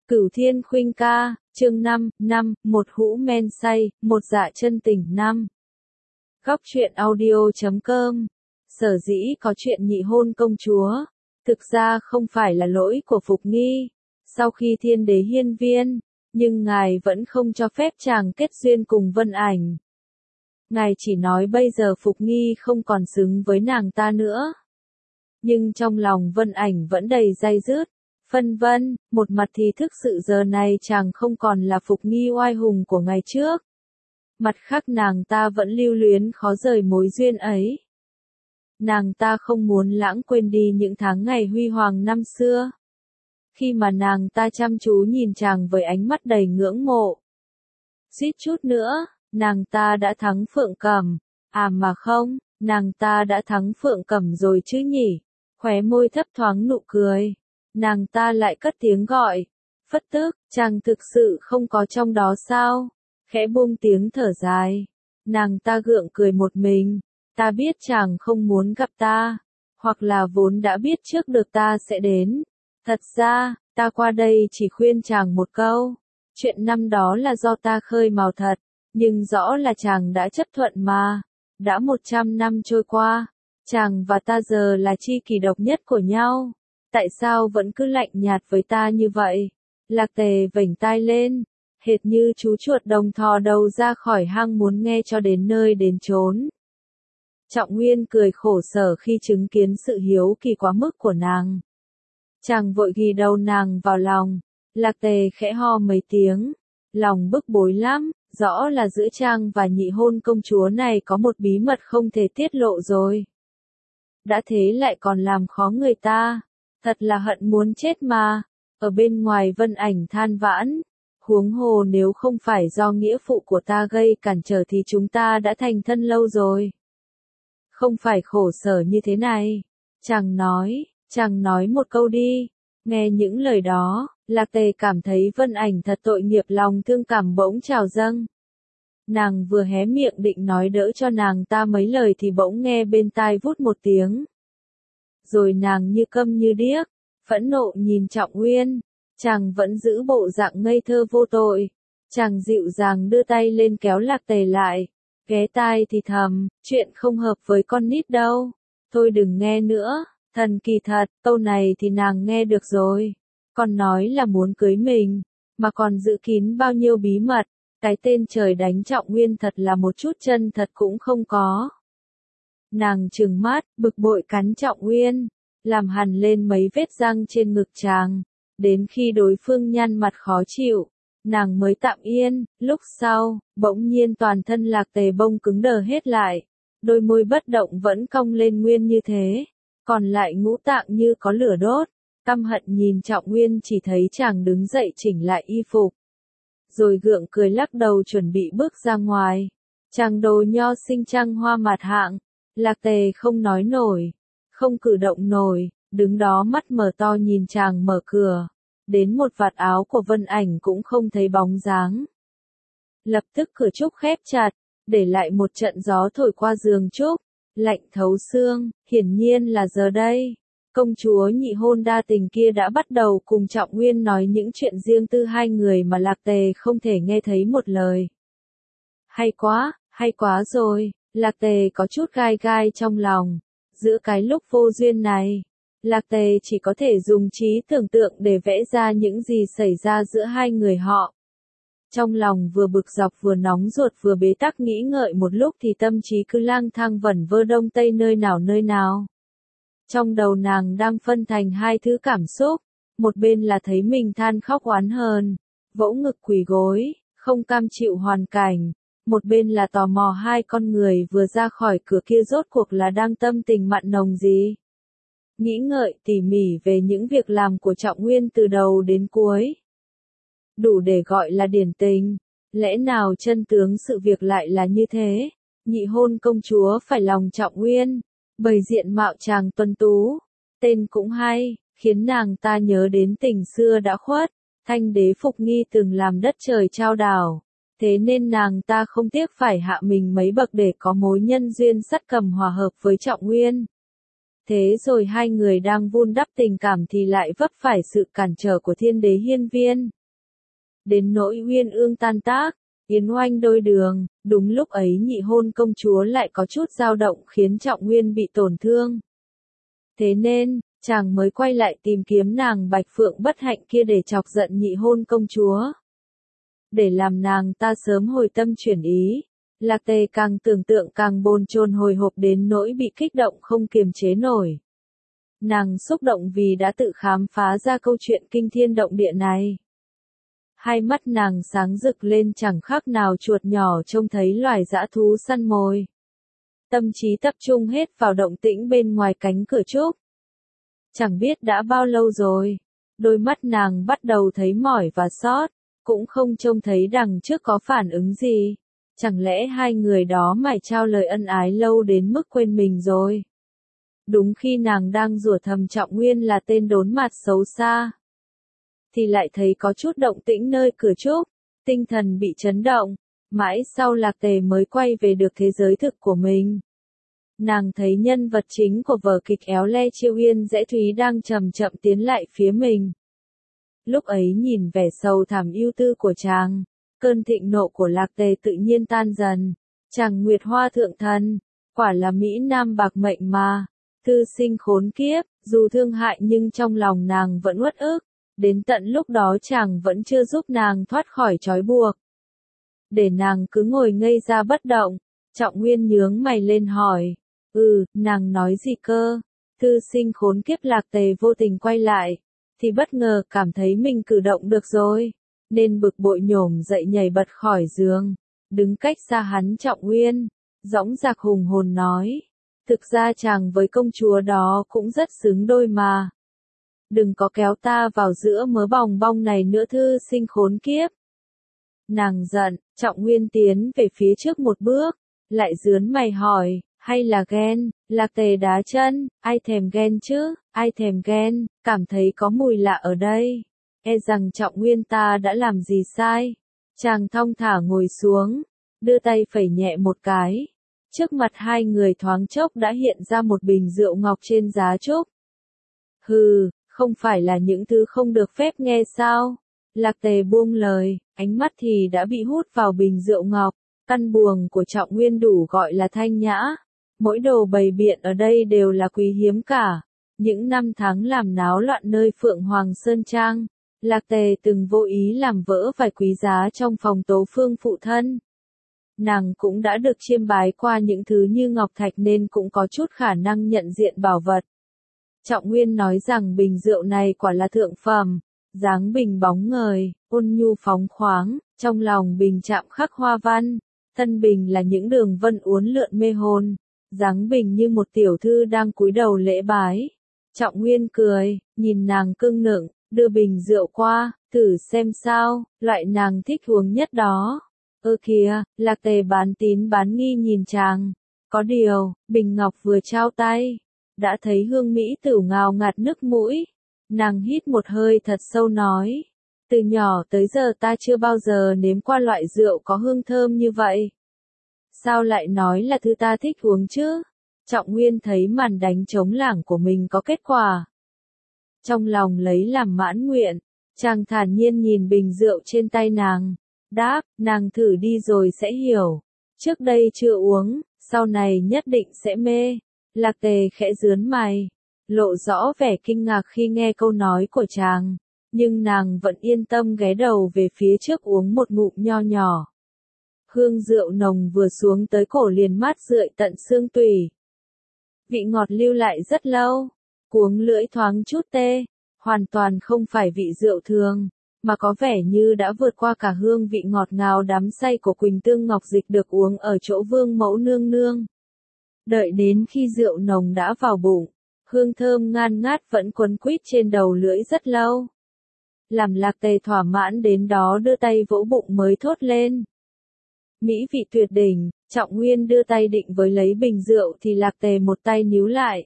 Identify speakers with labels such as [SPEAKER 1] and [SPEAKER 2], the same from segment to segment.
[SPEAKER 1] Cửu Thiên Khuynh Ca, chương 5, một hũ men say, một dạ chân tình năm. Góc truyện audio.com. Sở dĩ có chuyện nhị hôn công chúa, thực ra không phải là lỗi của Phục Nghi. Sau khi Thiên Đế hiên viên, nhưng ngài vẫn không cho phép chàng kết duyên cùng Vân Ảnh. Ngài chỉ nói bây giờ Phục Nghi không còn xứng với nàng ta nữa. Nhưng trong lòng Vân Ảnh vẫn đầy day dứt. Phân vân, một mặt thì thực sự giờ này chàng không còn là Phục Nghi oai hùng của ngày trước. Mặt khác nàng ta vẫn lưu luyến khó rời mối duyên ấy. Nàng ta không muốn lãng quên đi những tháng ngày huy hoàng năm xưa. Khi mà nàng ta chăm chú nhìn chàng với ánh mắt đầy ngưỡng mộ. Suýt chút nữa, nàng ta đã thắng Phượng Cẩm. À mà không, nàng ta đã thắng Phượng Cẩm rồi chứ nhỉ. Khóe môi thấp thoáng nụ cười. Nàng ta lại cất tiếng gọi. Phất Tức, chàng thực sự không có trong đó sao? Khẽ buông tiếng thở dài. Nàng ta gượng cười một mình. Ta biết chàng không muốn gặp ta. Hoặc là vốn đã biết trước được ta sẽ đến. Thật ra, ta qua đây chỉ khuyên chàng một câu. Chuyện năm đó là do ta khơi mào thật. Nhưng rõ là chàng đã chấp thuận mà. Đã 100 năm trôi qua. Chàng và ta giờ là tri kỷ độc nhất của nhau. Tại sao vẫn cứ lạnh nhạt với ta như vậy? Lạc Tề vểnh tai lên, hệt như chú chuột đồng thò đầu ra khỏi hang muốn nghe cho đến nơi đến chốn. Trọng Nguyên cười khổ sở khi chứng kiến sự hiếu kỳ quá mức của nàng. Chàng vội ghi đầu nàng vào lòng, Lạc Tề khẽ ho mấy tiếng, lòng bức bối lắm, rõ là giữa chàng và nhị hôn công chúa này có một bí mật không thể tiết lộ rồi. Đã thế lại còn làm khó người ta. Thật là hận muốn chết mà. Ở bên ngoài Vân Ảnh than vãn. Huống hồ nếu không phải do nghĩa phụ của ta gây cản trở thì chúng ta đã thành thân lâu rồi. Không phải khổ sở như thế này. Chàng nói một câu đi. Nghe những lời đó, Lạc Tề cảm thấy Vân Ảnh thật tội nghiệp, lòng thương cảm bỗng trào dâng. Nàng vừa hé miệng định nói đỡ cho nàng ta mấy lời thì bỗng nghe bên tai vút một tiếng. Rồi nàng như câm như điếc, phẫn nộ nhìn Trọng Nguyên. Chàng vẫn giữ bộ dạng ngây thơ vô tội. Chàng dịu dàng đưa tay lên kéo Lạc Tề lại. Ghé tai thì thầm, chuyện không hợp với con nít đâu. Thôi đừng nghe nữa, thần kỳ thật, câu này thì nàng nghe được rồi. Con nói là muốn cưới mình, mà còn giữ kín bao nhiêu bí mật. Cái tên trời đánh Trọng Nguyên thật là một chút chân thật cũng không có. Nàng trừng mắt, bực bội cắn Trọng Nguyên, làm hằn lên mấy vết răng trên ngực chàng. Đến khi đối phương nhăn mặt khó chịu, nàng mới tạm yên. Lúc sau, bỗng nhiên toàn thân Lạc Tề bông cứng đờ hết lại. Đôi môi bất động vẫn cong lên nguyên như thế. Còn lại ngũ tạng như có lửa đốt. Căm hận nhìn Trọng Nguyên chỉ thấy chàng đứng dậy chỉnh lại y phục. Rồi gượng cười lắc đầu chuẩn bị bước ra ngoài. Chàng đồ nho sinh trăng hoa mạt hạng. Lạc Tề không nói nổi, không cử động nổi, đứng đó mắt mở to nhìn chàng mở cửa. Đến một vạt áo của Vân Ảnh cũng không thấy bóng dáng. Lập tức cửa trúc khép chặt, để lại một trận gió thổi qua giường trúc, lạnh thấu xương. Hiển nhiên là giờ đây, công chúa nhị hôn đa tình kia đã bắt đầu cùng Trọng Nguyên nói những chuyện riêng tư hai người mà Lạc Tề không thể nghe thấy một lời. Hay quá rồi. Lạc Tề có chút gai gai trong lòng. Giữa cái lúc vô duyên này, Lạc Tề chỉ có thể dùng trí tưởng tượng để vẽ ra những gì xảy ra giữa hai người họ. Trong lòng vừa bực dọc vừa nóng ruột vừa bế tắc nghĩ ngợi một lúc thì tâm trí cứ lang thang vẩn vơ đông tây nơi nào. Trong đầu nàng đang phân thành hai thứ cảm xúc. Một bên là thấy mình than khóc oán hờn, vỗ ngực quỳ gối, không cam chịu hoàn cảnh. Một bên là tò mò hai con người vừa ra khỏi cửa kia rốt cuộc là đang tâm tình mặn nồng gì. Nghĩ ngợi tỉ mỉ về những việc làm của Trọng Nguyên từ đầu đến cuối. Đủ để gọi là điển tình. Lẽ nào chân tướng sự việc lại là như thế? Nhị hôn công chúa phải lòng Trọng Nguyên. Bày diện mạo chàng tuấn tú. Tên cũng hay, khiến nàng ta nhớ đến tình xưa đã khuất. Thanh đế Phục Nghi từng làm đất trời trao đảo. Thế nên nàng ta không tiếc phải hạ mình mấy bậc để có mối nhân duyên sắt cầm hòa hợp với Trọng Nguyên. Thế rồi hai người đang vun đắp tình cảm thì lại vấp phải sự cản trở của Thiên Đế hiên viên. đến nỗi uyên ương tan tác, yến oanh đôi đường, đúng lúc ấy nhị hôn công chúa lại có chút dao động khiến Trọng Nguyên bị tổn thương. Thế nên, chàng mới quay lại tìm kiếm nàng Bạch Phượng bất hạnh kia để chọc giận nhị hôn công chúa. Để làm nàng ta sớm hồi tâm chuyển ý, Lạc Tề càng tưởng tượng càng bồn chồn hồi hộp đến nỗi bị kích động không kiềm chế nổi. Nàng xúc động vì đã tự khám phá ra câu chuyện kinh thiên động địa này. Hai mắt nàng sáng rực lên chẳng khác nào chuột nhỏ trông thấy loài dã thú săn mồi. Tâm trí tập trung hết vào động tĩnh bên ngoài cánh cửa trúc. Chẳng biết đã bao lâu rồi, đôi mắt nàng bắt đầu thấy mỏi và xót, cũng không trông thấy đằng trước có phản ứng gì. Chẳng lẽ hai người đó mải trao lời ân ái lâu đến mức quên mình rồi? Đúng khi nàng đang rủa thầm Trọng Nguyên là tên đốn mặt xấu xa, thì lại thấy có chút động tĩnh nơi cửa trúc, tinh thần bị chấn động, mãi sau Lạc Tề mới quay về được thế giới thực của mình. Nàng thấy nhân vật chính của vở kịch Éo Le Chiêu Yên Dễ Thúy đang chậm chậm tiến lại phía mình. Lúc ấy nhìn vẻ sầu thảm ưu tư của chàng, cơn thịnh nộ của Lạc Tề tự nhiên tan dần. Chàng Nguyệt Hoa thượng thần, quả là Mỹ Nam bạc mệnh mà. Thư sinh khốn kiếp, dù thương hại nhưng trong lòng nàng vẫn uất ức. Đến tận lúc đó chàng vẫn chưa giúp nàng thoát khỏi trói buộc. Để nàng cứ ngồi ngây ra bất động, Trọng Nguyên nhướng mày lên hỏi. Nàng nói gì cơ? Thư sinh khốn kiếp Lạc Tề vô tình quay lại, thì bất ngờ cảm thấy mình cử động được rồi, nên bực bội nhổm dậy nhảy bật khỏi giường, đứng cách xa hắn Trọng Nguyên, dõng dạc hùng hồn nói. Thực ra chàng với công chúa đó cũng rất xứng đôi mà. Đừng có kéo ta vào giữa mớ bòng bong này nữa thư sinh khốn kiếp. Nàng giận, Trọng Nguyên tiến về phía trước một bước, lại rướn mày hỏi, hay là ghen? Lạc Tề đá chân, ai thèm ghen chứ, ai thèm ghen, cảm thấy có mùi lạ ở đây. E rằng Trọng Nguyên ta đã làm gì sai. Chàng thong thả ngồi xuống, đưa tay phẩy nhẹ một cái. Trước mặt hai người thoáng chốc đã hiện ra một bình rượu ngọc trên giá trúc. Không phải là những thứ không được phép nghe sao? Lạc Tề buông lời, ánh mắt thì đã bị hút vào bình rượu ngọc. Căn buồng của Trọng Nguyên đủ gọi là thanh nhã. Mỗi đồ bày biện ở đây đều là quý hiếm cả. Những năm tháng làm náo loạn nơi Phượng Hoàng Sơn Trang, Lạc Tề từng vô ý làm vỡ vài quý giá trong phòng Tố Phương phụ thân. Nàng cũng đã được chiêm bái qua những thứ như ngọc thạch nên cũng có chút khả năng nhận diện bảo vật. Trọng Nguyên nói rằng bình rượu này quả là thượng phẩm, dáng bình bóng ngời, ôn nhu phóng khoáng, trong lòng bình chạm khắc hoa văn, thân bình là những đường vân uốn lượn mê hồn, dáng bình như một tiểu thư đang cúi đầu lễ bái. Trọng Nguyên cười, nhìn nàng cưng nựng, đưa bình rượu qua, thử xem sao, loại nàng thích uống nhất đó. Kìa, Lạc Tề bán tín bán nghi nhìn chàng. Có điều, bình ngọc vừa trao tay, đã thấy hương mỹ tửu ngào ngạt nước mũi. Nàng hít một hơi thật sâu nói, từ nhỏ tới giờ ta chưa bao giờ nếm qua loại rượu có hương thơm như vậy. Sao lại nói là thứ ta thích uống chứ? Trọng Nguyên thấy màn đánh trống lảng của mình có kết quả. Trong lòng lấy làm mãn nguyện, chàng thản nhiên nhìn bình rượu trên tay nàng. Đáp, nàng thử đi rồi sẽ hiểu. Trước đây chưa uống, sau này nhất định sẽ mê. Lạc Tề khẽ rướn mày, lộ rõ vẻ kinh ngạc khi nghe câu nói của chàng. Nhưng nàng vẫn yên tâm ghé đầu về phía trước uống một ngụm nho nhỏ. Hương rượu nồng vừa xuống tới cổ liền mát rượi tận xương tủy. Vị ngọt lưu lại rất lâu, cuống lưỡi thoáng chút tê, hoàn toàn không phải vị rượu thường, mà có vẻ như đã vượt qua cả hương vị ngọt ngào đắm say của Quỳnh Tương Ngọc Dịch được uống ở chỗ Vương Mẫu nương nương. Đợi đến khi rượu nồng đã vào bụng, hương thơm ngan ngát vẫn quấn quýt trên đầu lưỡi rất lâu. Làm Lạc Tề thỏa mãn đến đó đưa tay vỗ bụng mới thốt lên. Mỹ vị tuyệt đỉnh, Trọng Nguyên đưa tay định với lấy bình rượu thì Lạc Tề một tay níu lại.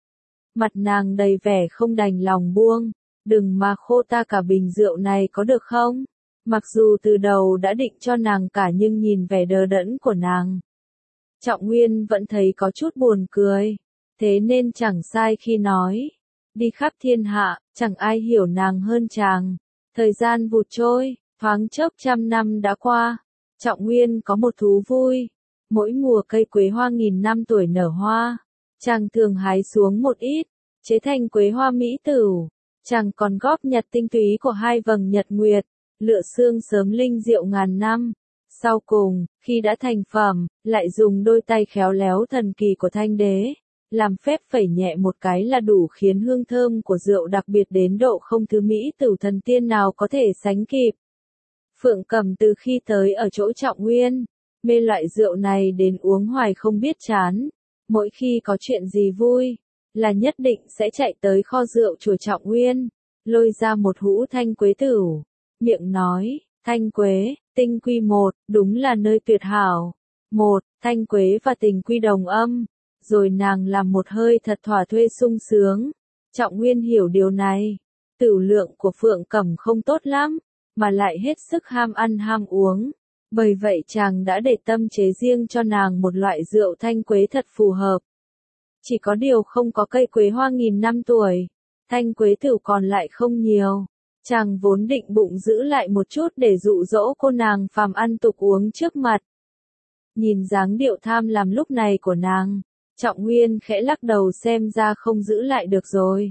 [SPEAKER 1] Mặt nàng đầy vẻ không đành lòng buông, đừng mà khô ta cả bình rượu này có được không? Mặc dù từ đầu đã định cho nàng cả nhưng nhìn vẻ đờ đẫn của nàng. Trọng Nguyên vẫn thấy có chút buồn cười, thế nên chẳng sai khi nói. Đi khắp thiên hạ, chẳng ai hiểu nàng hơn chàng. Thời gian vụt trôi, Thoáng chốc 100 năm đã qua, Trọng Nguyên có một thú vui. Mỗi mùa cây quế hoa nghìn năm tuổi nở hoa, chàng thường hái xuống một ít, chế thành quế hoa mỹ tửu. Chàng còn góp nhặt tinh túy của 2 vầng nhật nguyệt, lựa xương sớm linh diệu ngàn năm. Sau cùng, khi đã thành phẩm, lại dùng đôi tay khéo léo thần kỳ của Thanh Đế, làm phép phẩy nhẹ một cái là đủ khiến hương thơm của rượu đặc biệt đến độ không thứ mỹ tửu thần tiên nào có thể sánh kịp. Phượng Cầm từ khi tới ở chỗ Trọng Nguyên, mê loại rượu này đến uống hoài không biết chán. Mỗi khi có chuyện gì vui, là nhất định sẽ chạy tới kho rượu chùa Trọng Nguyên, lôi ra một hũ thanh quế tửu, miệng nói, thanh quế, tinh quy một, đúng là nơi tuyệt hảo. Một, thanh quế và tình quy đồng âm, rồi nàng làm một hơi thật thỏa thuê sung sướng. Trọng Nguyên hiểu điều này, tửu lượng của Phượng Cẩm không tốt lắm, mà lại hết sức ham ăn ham uống. Bởi vậy chàng đã để tâm chế riêng cho nàng một loại rượu thanh quế thật phù hợp. Chỉ có điều không có cây quế hoa nghìn năm tuổi, thanh quế tửu còn lại không nhiều. Chàng vốn định bụng giữ lại một chút để dụ dỗ cô nàng phàm ăn tục uống trước mặt. Nhìn dáng điệu tham làm lúc này của nàng, Trọng Nguyên khẽ lắc đầu xem ra không giữ lại được rồi.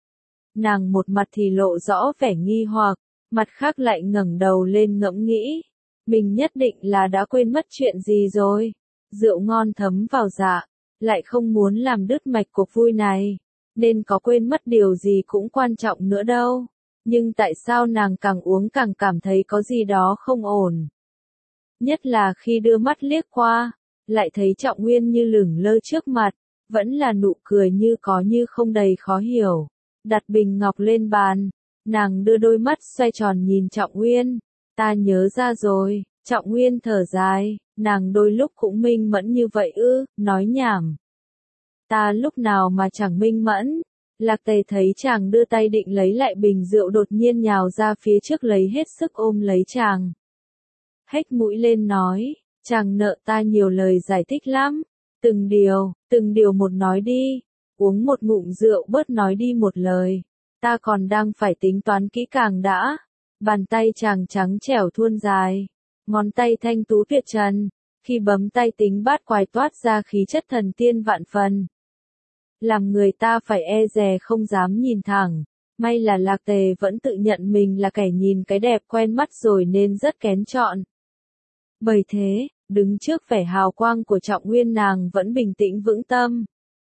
[SPEAKER 1] Nàng một mặt thì lộ rõ vẻ nghi hoặc, mặt khác lại ngẩng đầu lên ngẫm nghĩ. Mình nhất định là đã quên mất chuyện gì rồi. Rượu ngon thấm vào dạ, lại không muốn làm đứt mạch cuộc vui này, nên có quên mất điều gì cũng quan trọng nữa đâu. Nhưng tại sao nàng càng uống càng cảm thấy có gì đó không ổn. Nhất là khi đưa mắt liếc qua, lại thấy Trọng Nguyên như lửng lơ trước mặt, vẫn là nụ cười như có như không đầy khó hiểu. Đặt bình ngọc lên bàn, nàng đưa đôi mắt xoay tròn nhìn Trọng Nguyên. Ta nhớ ra rồi, Trọng Nguyên thở dài, nàng đôi lúc cũng minh mẫn như vậy ư, nói nhảm. Ta lúc nào mà chẳng minh mẫn. Lạc Tề thấy chàng đưa tay định lấy lại bình rượu đột nhiên nhào ra phía trước lấy hết sức ôm lấy chàng. Hếch mũi lên nói, chàng nợ ta nhiều lời giải thích lắm. Từng điều một nói đi. Uống một ngụm rượu bớt nói đi một lời. Ta còn đang phải tính toán kỹ càng đã. Bàn tay chàng trắng trẻo thuôn dài. Ngón tay thanh tú tuyệt trần. Khi bấm tay tính bát quái toát ra khí chất thần tiên vạn phần. Làm người ta phải e dè không dám nhìn thẳng. May là Lạc Tề vẫn tự nhận mình là kẻ nhìn cái đẹp quen mắt rồi nên rất kén chọn. Bởi thế, đứng trước vẻ hào quang của Trọng Nguyên nàng vẫn bình tĩnh vững tâm.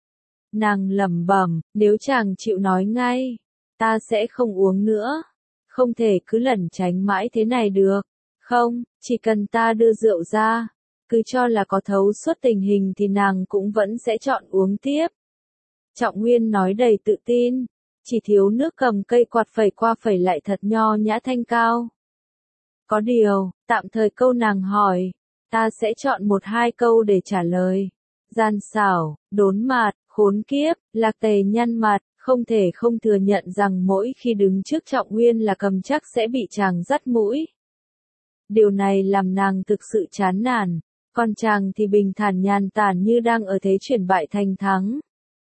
[SPEAKER 1] Nàng lẩm bẩm, nếu chàng chịu nói ngay, ta sẽ không uống nữa. Không thể cứ lẩn tránh mãi thế này được. Không, chỉ cần ta đưa rượu ra, cứ cho là có thấu suốt tình hình thì nàng cũng vẫn sẽ chọn uống tiếp. Trọng Nguyên nói đầy tự tin, chỉ thiếu nước cầm cây quạt phẩy qua phẩy lại thật nho nhã thanh cao. Có điều, tạm thời câu nàng hỏi, ta sẽ chọn 1-2 câu để trả lời. Gian xảo, đốn mạt, khốn kiếp, Lạc Tề nhăn mặt, không thể không thừa nhận rằng mỗi khi đứng trước Trọng Nguyên là cầm chắc sẽ bị chàng dắt mũi. Điều này làm nàng thực sự chán nản, còn chàng thì bình thản nhàn tản như đang ở thế chuyển bại thành thắng.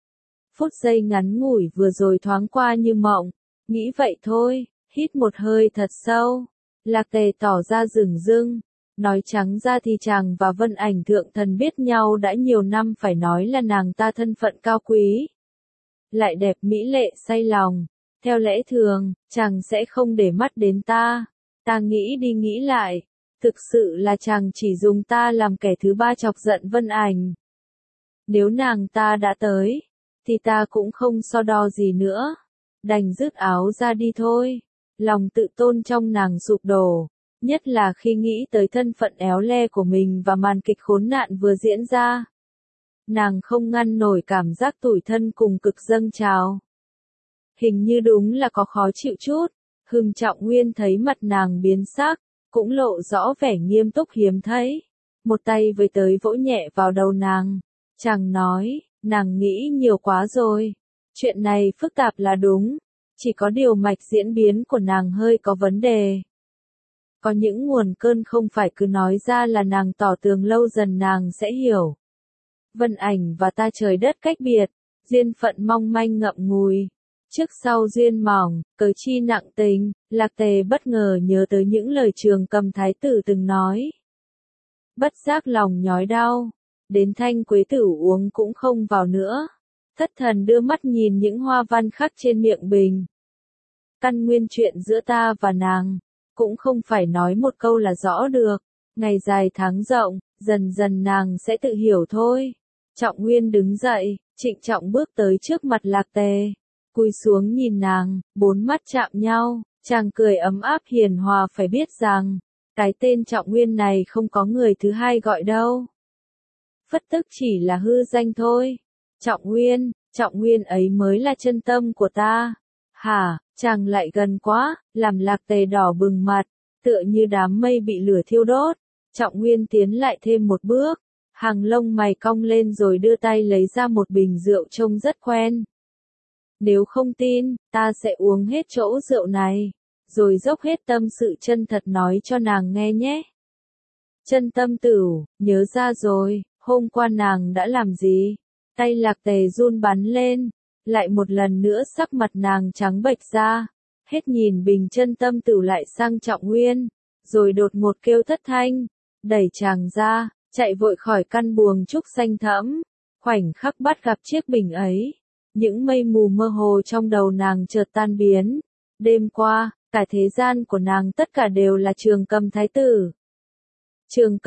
[SPEAKER 1] Phút giây ngắn ngủi vừa rồi thoáng qua như mộng, nghĩ vậy thôi, hít một hơi thật sâu. Lạc Tề tỏ ra dửng dưng, nói trắng ra thì chàng và Vân Ảnh thượng thần biết nhau đã nhiều năm, phải nói là nàng ta thân phận cao quý. Lại đẹp mỹ lệ say lòng, theo lẽ thường, chàng sẽ không để mắt đến ta. Ta nghĩ đi nghĩ lại, thực sự là chàng chỉ dùng ta làm kẻ thứ ba chọc giận Vân Ảnh. Nếu nàng ta đã tới, thì ta cũng không so đo gì nữa, đành dứt áo ra đi thôi. Lòng tự tôn trong nàng sụp đổ, nhất là khi nghĩ tới thân phận éo le của mình và màn kịch khốn nạn vừa diễn ra. Nàng không ngăn nổi cảm giác tủi thân cùng cực dâng trào. Hình như đúng là có khó chịu chút. Hưng Trọng Nguyên thấy mặt nàng biến sắc, cũng lộ rõ vẻ nghiêm túc hiếm thấy. Một tay với tới vỗ nhẹ vào đầu nàng. Chàng nói, nàng nghĩ nhiều quá rồi. Chuyện này phức tạp là đúng. Chỉ có điều mạch diễn biến của nàng hơi có vấn đề. Có những nguồn cơn không phải cứ nói ra là nàng tỏ tường, lâu dần nàng sẽ hiểu. Vân Ảnh và ta trời đất cách biệt, duyên phận mong manh ngậm ngùi. Trước sau duyên mỏng, cớ chi nặng tình, Lạc Tề bất ngờ nhớ tới những lời Trường Cầm thái tử từng nói. Bất giác lòng nhói đau, đến thanh quế tử uống cũng không vào nữa. Thất thần đưa mắt nhìn những hoa văn khắc trên miệng bình. Căn nguyên chuyện giữa ta và nàng, cũng không phải nói một câu là rõ được. Ngày dài tháng rộng, dần dần nàng sẽ tự hiểu thôi. Trọng Nguyên đứng dậy, trịnh trọng bước tới trước mặt Lạc Tề. Cúi xuống nhìn nàng, bốn mắt chạm nhau, chàng cười ấm áp hiền hòa, phải biết rằng, cái tên Trọng Nguyên này không có người thứ hai gọi đâu. Phất tức chỉ là hư danh thôi. Trọng Nguyên ấy mới là chân tâm của ta. Hả, chàng lại gần quá, làm Lạc Tề đỏ bừng mặt, tựa như đám mây bị lửa thiêu đốt. Trọng Nguyên tiến lại thêm một bước, hàng lông mày cong lên rồi đưa tay lấy ra một bình rượu trông rất quen. Nếu không tin, ta sẽ uống hết chỗ rượu này, rồi dốc hết tâm sự chân thật nói cho nàng nghe nhé. Chân tâm Tửu, nhớ ra rồi, hôm qua nàng đã làm gì? Tay Lạc Tề run bắn lên, lại một lần nữa sắc mặt nàng trắng bệch ra, hết nhìn bình Chân tâm Tửu lại sang Trọng Nguyên, rồi đột ngột kêu thất thanh, đẩy chàng ra, chạy vội khỏi căn buồng trúc xanh thẫm. Khoảnh khắc bắt gặp chiếc bình ấy, những mây mù mơ hồ trong đầu nàng chợt tan biến. Đêm qua, cả thế gian của nàng tất cả đều là Trường Cầm thái tử. Trường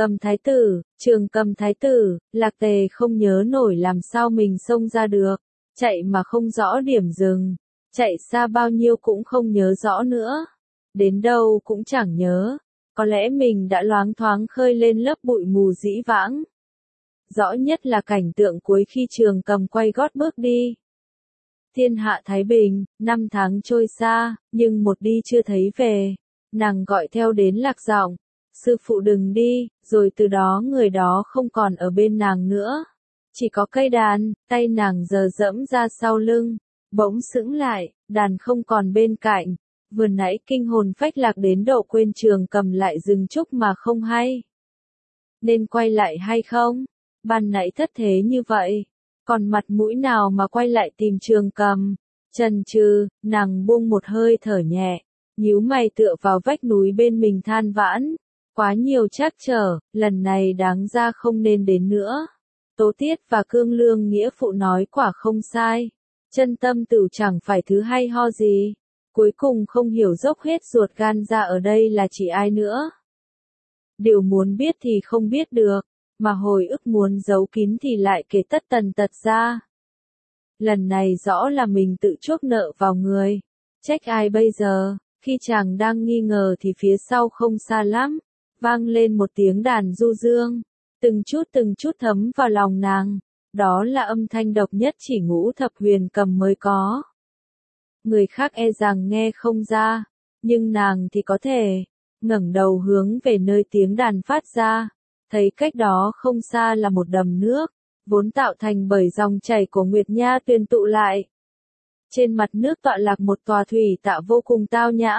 [SPEAKER 1] Cầm thái tử, Lạc Tề không nhớ nổi làm sao mình xông ra được, chạy mà không rõ điểm dừng, chạy xa bao nhiêu cũng không nhớ rõ nữa, đến đâu cũng chẳng nhớ, có lẽ mình đã loáng thoáng khơi lên lớp bụi mù dĩ vãng. Rõ nhất là cảnh tượng cuối khi Trường Cầm quay gót bước đi. Thiên hạ thái bình, 5 tháng trôi xa, nhưng một đi chưa thấy về, nàng gọi theo đến Lạc giọng. Sư phụ đừng đi, rồi từ đó người đó không còn ở bên nàng nữa. Chỉ có cây đàn, tay nàng giờ dẫm ra sau lưng, bỗng sững lại, đàn không còn bên cạnh. Vừa nãy kinh hồn phách lạc đến độ quên Trường Cầm lại dừng chúc mà không hay. Nên quay lại hay không? Ban nãy thất thế như vậy, còn mặt mũi nào mà quay lại tìm Trường Cầm? Chần chừ, nàng buông một hơi thở nhẹ, nhíu mày tựa vào vách núi bên mình than vãn. Quá nhiều trắc trở, lần này đáng ra không nên đến nữa. Tố Tiết và Cương Lương nghĩa phụ nói quả không sai. Chân tâm Tửu chẳng phải thứ hay ho gì. Cuối cùng không hiểu dốc hết ruột gan ra ở đây là chỉ ai nữa. Điều muốn biết thì không biết được, mà hồi ức muốn giấu kín thì lại kể tất tần tật ra. Lần này rõ là mình tự chuốc nợ vào người. Trách ai bây giờ, khi chàng đang nghi ngờ thì phía sau không xa lắm. Vang lên một tiếng đàn du dương, từng chút thấm vào lòng nàng, đó là âm thanh độc nhất chỉ Ngũ Thập Huyền Cầm mới có. Người khác e rằng nghe không ra, nhưng nàng thì có thể, ngẩng đầu hướng về nơi tiếng đàn phát ra, thấy cách đó không xa là một đầm nước, vốn tạo thành bởi dòng chảy của Nguyệt Nha tuyền tụ lại. Trên mặt nước tọa lạc một tòa thủy tạ vô cùng tao nhã.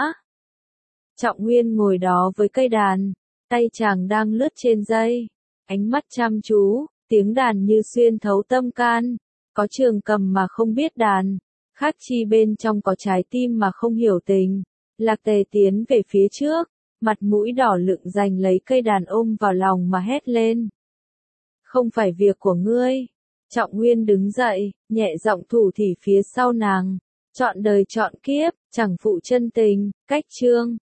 [SPEAKER 1] Trọng Nguyên ngồi đó với cây đàn. Tay chàng đang lướt trên dây, ánh mắt chăm chú, tiếng đàn như xuyên thấu tâm can. Có Trường Cầm mà không biết đàn, khác chi bên trong có trái tim mà không hiểu tình. Lạc Tề tiến về phía trước, mặt mũi đỏ lựng giành lấy cây đàn ôm vào lòng mà hét lên. Không phải việc của ngươi. Trọng Nguyên đứng dậy, nhẹ giọng thủ thỉ phía sau nàng. Chọn đời chọn kiếp, chẳng phụ chân tình, cách chương.